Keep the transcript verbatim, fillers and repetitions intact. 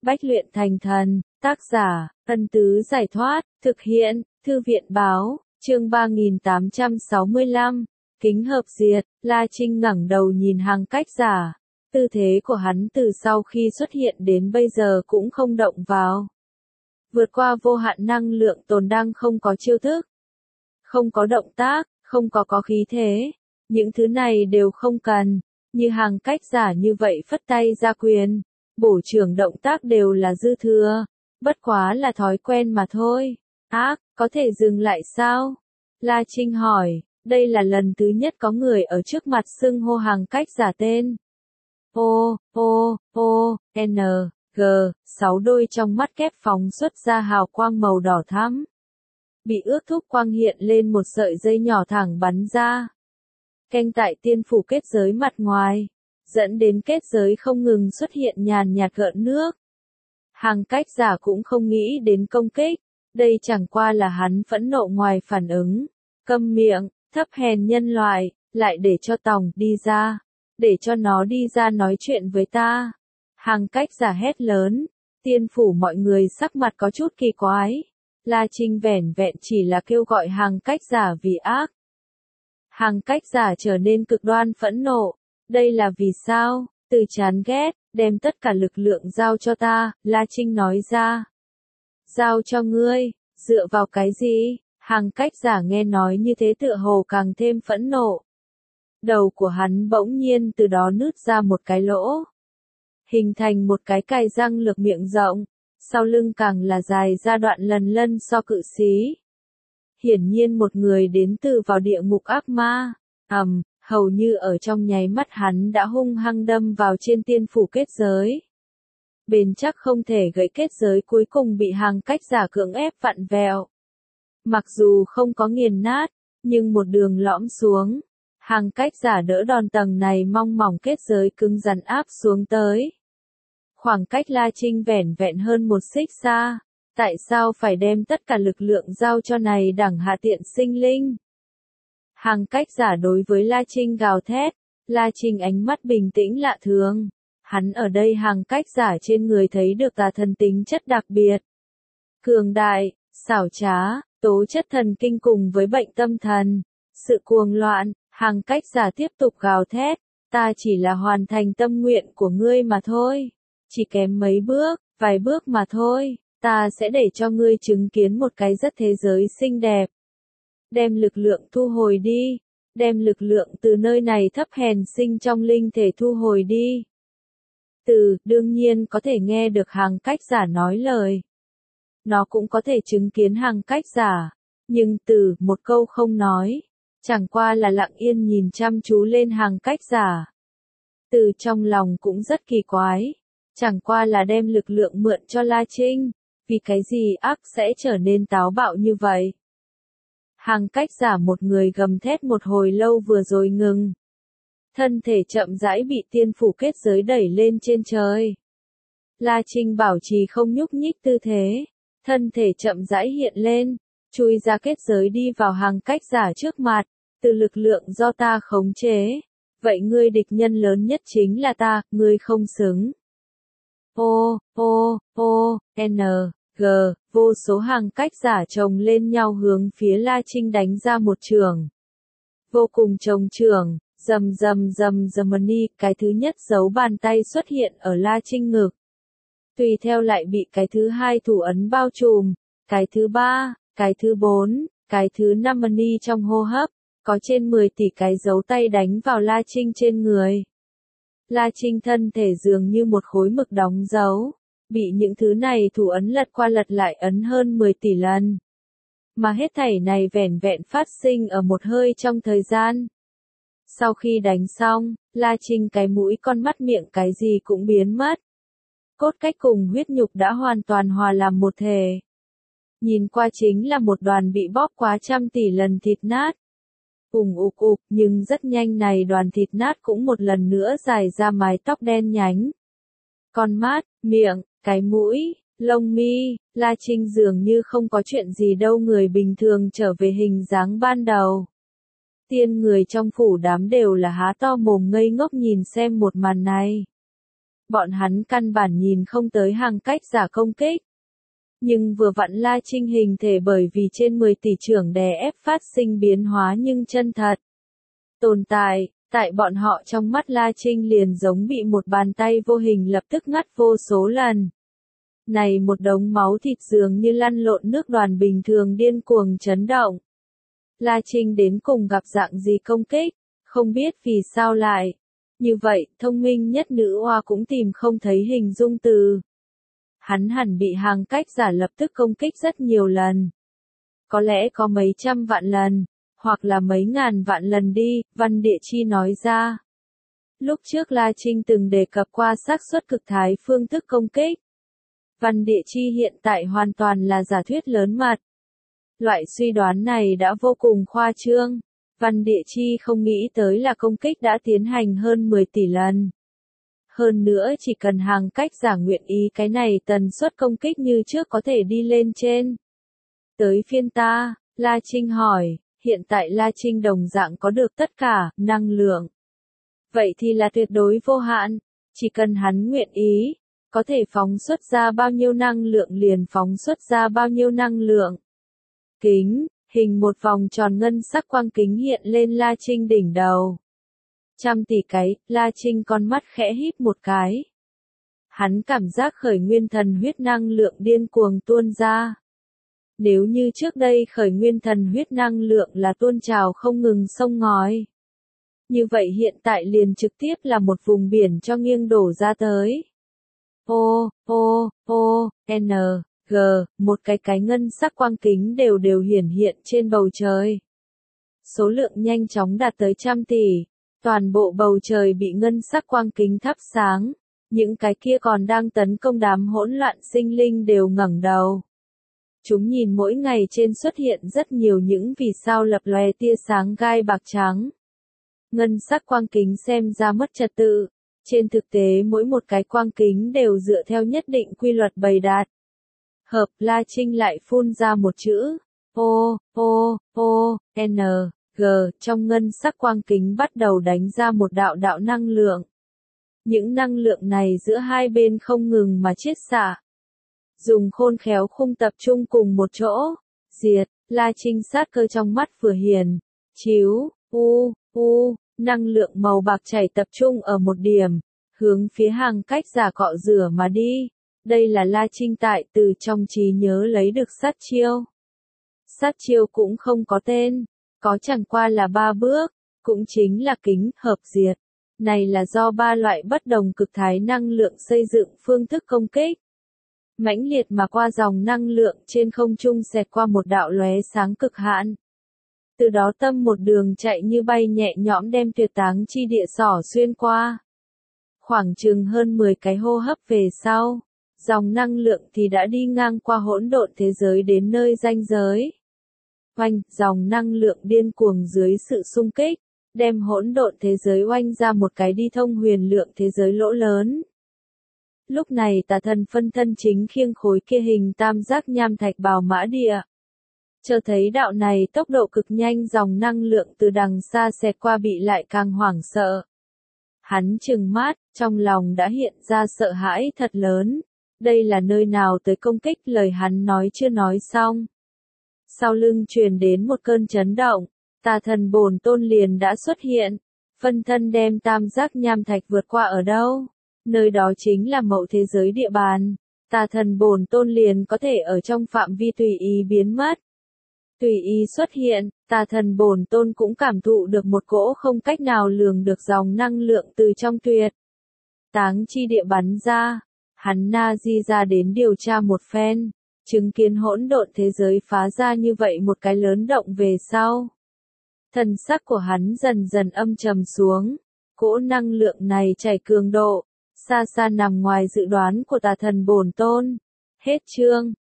Bách luyện thành thần, tác giả, Ân Tứ giải thoát, thực hiện, Thư viện báo, chương ba nghìn tám trăm sáu mươi lăm, kính hợp diệt, La Trinh ngẩng đầu nhìn Hằng Cách Giả. Tư thế của hắn từ sau khi xuất hiện đến bây giờ cũng không động vào. Vượt qua vô hạn năng lượng tồn đang không có chiêu thức, không có động tác, không có có khí thế. Những thứ này đều không cần, như Hằng Cách Giả như vậy phất tay ra quyền, bổ trưởng động tác đều là dư thừa, bất quá là thói quen mà thôi. Ác, có thể dừng lại sao? La Trinh hỏi, đây là lần thứ nhất có người ở trước mặt xưng hô Hằng Cách Giả tên. O, O, O, N, G, sáu đôi trong mắt kép phóng xuất ra hào quang màu đỏ thắm. Bị ước thúc quang hiện lên một sợi dây nhỏ thẳng bắn ra. Canh tại tiên phủ kết giới mặt ngoài, dẫn đến kết giới không ngừng xuất hiện nhàn nhạt gợn nước. Hằng Cách Giả cũng không nghĩ đến công kích, đây chẳng qua là hắn phẫn nộ ngoài phản ứng. Câm miệng, thấp hèn nhân loại, lại để cho Tòng đi ra, để cho nó đi ra nói chuyện với ta. Hằng Cách Giả hét lớn, tiên phủ mọi người sắc mặt có chút kỳ quái. La Trinh vẻn vẹn chỉ là kêu gọi Hằng Cách Giả vì ác. Hằng Cách Giả trở nên cực đoan phẫn nộ, đây là vì sao? Từ chán ghét, đem tất cả lực lượng giao cho ta, La Trinh nói ra. Giao cho ngươi, dựa vào cái gì? Hằng Cách Giả nghe nói như thế tựa hồ càng thêm phẫn nộ. Đầu của hắn bỗng nhiên từ đó nứt ra một cái lỗ, hình thành một cái cài răng lược miệng rộng, sau lưng càng là dài ra đoạn lần lân so cự xí. Hiển nhiên một người đến từ vào địa ngục ác ma. Ầm, um, hầu như ở trong nháy mắt hắn đã hung hăng đâm vào trên tiên phủ kết giới. Bền chắc không thể gãy kết giới cuối cùng bị Hằng Cách Giả cưỡng ép vặn vẹo. Mặc dù không có nghiền nát, nhưng một đường lõm xuống. Hằng Cách Giả đỡ đòn tầng này mong mỏng kết giới cứng rắn áp xuống tới. Khoảng cách La Trinh vẻn vẹn hơn một xích xa. Tại sao phải đem tất cả lực lượng giao cho này đẳng hạ tiện sinh linh? Hằng Cách Giả đối với La Trinh gào thét. La Trinh ánh mắt bình tĩnh lạ thường. Hắn ở đây Hằng Cách Giả trên người thấy được tà thần tính chất đặc biệt. Cường đại, xảo trá, tố chất thần kinh cùng với bệnh tâm thần. Sự cuồng loạn, Hằng Cách Giả tiếp tục gào thét. Ta chỉ là hoàn thành tâm nguyện của ngươi mà thôi. Chỉ kém mấy bước, vài bước mà thôi. Ta sẽ để cho ngươi chứng kiến một cái rất thế giới xinh đẹp. Đem lực lượng thu hồi đi. Đem lực lượng từ nơi này thấp hèn sinh trong linh thể thu hồi đi. Từ, đương nhiên có thể nghe được Hằng Cách Giả nói lời. Nó cũng có thể chứng kiến Hằng Cách Giả. Nhưng từ, một câu không nói. Chẳng qua là lặng yên nhìn chăm chú lên Hằng Cách Giả. Từ trong lòng cũng rất kỳ quái. Chẳng qua là đem lực lượng mượn cho La Trinh. Vì cái gì ác sẽ trở nên táo bạo như vậy? Hằng Cách Giả một người gầm thét một hồi lâu vừa rồi ngừng. Thân thể chậm rãi bị tiên phủ kết giới đẩy lên trên trời. La Trinh bảo trì không nhúc nhích tư thế. Thân thể chậm rãi hiện lên, chui ra kết giới đi vào Hằng Cách Giả trước mặt. Từ lực lượng do ta khống chế. Vậy ngươi địch nhân lớn nhất chính là ta, ngươi không xứng. O, O, O, N, G, vô số Hằng Cách Giả chồng lên nhau hướng phía La Trinh đánh ra một trường. Vô cùng chồng trường, rầm rầm rầm rầm ni, cái thứ nhất dấu bàn tay xuất hiện ở La Trinh ngực. Tùy theo lại bị cái thứ hai thủ ấn bao trùm, cái thứ ba, cái thứ bốn, cái thứ năm ni trong hô hấp, có trên mười tỷ cái dấu tay đánh vào La Trinh trên người. La Trinh thân thể dường như một khối mực đóng dấu, bị những thứ này thủ ấn lật qua lật lại ấn hơn mười tỷ lần. Mà hết thảy này vẻn vẹn phát sinh ở một hơi trong thời gian. Sau khi đánh xong, La Trinh cái mũi con mắt miệng cái gì cũng biến mất. Cốt cách cùng huyết nhục đã hoàn toàn hòa làm một thể. Nhìn qua chính là một đoàn bị bóp quá trăm tỷ lần thịt nát. Ùng ục ục, nhưng rất nhanh này đoàn thịt nát cũng một lần nữa dài ra mái tóc đen nhánh. Con mắt, miệng, cái mũi, lông mi, La Trinh dường như không có chuyện gì đâu, người bình thường trở về hình dáng ban đầu. Tiên người trong phủ đám đều là há to mồm ngây ngốc nhìn xem một màn này. bọn hắn căn bản nhìn không tới hàng cách giả công kích. Nhưng vừa vặn La Trinh hình thể bởi vì trên mười tỷ trưởng đè ép phát sinh biến hóa nhưng chân thật. Tồn tại, tại bọn họ trong mắt La Trinh liền giống bị một bàn tay vô hình lập tức ngắt vô số lần. Này một đống máu thịt dường như lăn lộn nước đoàn bình thường điên cuồng chấn động. La Trinh đến cùng gặp dạng gì công kích, không biết vì sao lại. Như vậy, thông minh nhất nữ oa cũng tìm không thấy hình dung từ. Hắn hẳn bị hàng cách giả lập tức công kích rất nhiều lần. Có lẽ có mấy trăm vạn lần, hoặc là mấy ngàn vạn lần đi, Văn Địa Chi nói ra. Lúc trước La Trinh từng đề cập qua xác suất cực thái phương thức công kích. Văn Địa Chi hiện tại hoàn toàn là giả thuyết lớn mật. Loại suy đoán này đã vô cùng khoa trương. Văn Địa Chi không nghĩ tới là công kích đã tiến hành hơn mười tỷ lần. Hơn nữa chỉ cần hàng cách giả nguyện ý cái này tần suất công kích như trước có thể đi lên trên. Tới phiên ta, La Trinh hỏi, hiện tại La Trinh đồng dạng có được tất cả, năng lượng. Vậy thì là tuyệt đối vô hạn, chỉ cần hắn nguyện ý, có thể phóng xuất ra bao nhiêu năng lượng liền phóng xuất ra bao nhiêu năng lượng. Kính, hình một vòng tròn ngân sắc quang kính hiện lên La Trinh đỉnh đầu. Trăm tỷ cái, La Trinh con mắt khẽ híp một cái. Hắn cảm giác khởi nguyên thần huyết năng lượng điên cuồng tuôn ra. Nếu như trước đây khởi nguyên thần huyết năng lượng là tuôn trào không ngừng sông ngòi. Như vậy hiện tại liền trực tiếp là một vùng biển cho nghiêng đổ ra tới. O, O, O, N, G, một cái cái ngân sắc quang kính đều đều hiển hiện trên bầu trời. Số lượng nhanh chóng đạt tới trăm tỷ. Toàn bộ bầu trời bị ngân sắc quang kính thắp sáng, những cái kia còn đang tấn công đám hỗn loạn sinh linh đều ngẩng đầu. Chúng nhìn mỗi ngày trên xuất hiện rất nhiều những vì sao lập lòe tia sáng gai bạc trắng. Ngân sắc quang kính xem ra mất trật tự, trên thực tế mỗi một cái quang kính đều dựa theo nhất định quy luật bày đặt. Hợp, La Trinh lại phun ra một chữ, O, O, O, N. G, trong ngân sắc quang kính bắt đầu đánh ra một đạo đạo năng lượng. Những năng lượng này giữa hai bên không ngừng mà chiết xạ. Dùng khôn khéo khung tập trung cùng một chỗ. Diệt, La Trinh sát cơ trong mắt vừa hiền. Chiếu, u, u, năng lượng màu bạc chảy tập trung ở một điểm. Hướng phía hàng cách giả cọ rửa mà đi. Đây là La Trinh tại từ trong trí nhớ lấy được sát chiêu. Sát chiêu cũng không có tên. Có chẳng qua là ba bước, cũng chính là kính, hợp, diệt. Này là do ba loại bất đồng cực thái năng lượng xây dựng phương thức công kích. Mãnh liệt mà qua dòng năng lượng trên không trung xẹt qua một đạo lóe sáng cực hạn. Từ đó tâm một đường chạy như bay nhẹ nhõm đem tuyệt táng chi địa xỏ xuyên qua. Khoảng chừng hơn mười cái hô hấp về sau, dòng năng lượng thì đã đi ngang qua hỗn độn thế giới đến nơi ranh giới. Oanh, dòng năng lượng điên cuồng dưới sự xung kích, đem hỗn độn thế giới oanh ra một cái đi thông huyền lượng thế giới lỗ lớn. Lúc này tà thần phân thân chính khiêng khối kia hình tam giác nham thạch bào mã địa. Chờ thấy đạo này tốc độ cực nhanh dòng năng lượng từ đằng xa xẹt qua bị lại càng hoảng sợ. Hắn trừng mắt, trong lòng đã hiện ra sợ hãi thật lớn. Đây là nơi nào tới công kích lời hắn nói chưa nói xong. Sau lưng truyền đến một cơn chấn động, tà thần bổn tôn liền đã xuất hiện, phân thân đem tam giác nham thạch vượt qua ở đâu, nơi đó chính là mậu thế giới địa bàn, tà thần bổn tôn liền có thể ở trong phạm vi tùy ý biến mất. Tùy ý xuất hiện, tà thần bổn tôn cũng cảm thụ được một cỗ không cách nào lường được dòng năng lượng từ trong tuyệt táng chi địa bắn ra, hắn na di ra đến điều tra một phen. Chứng kiến hỗn độn thế giới phá ra như vậy một cái lớn động về sau. Thần sắc của hắn dần dần âm trầm xuống. Cỗ năng lượng này chảy cường độ, xa xa nằm ngoài dự đoán của tà thần bổn tôn. Hết chương.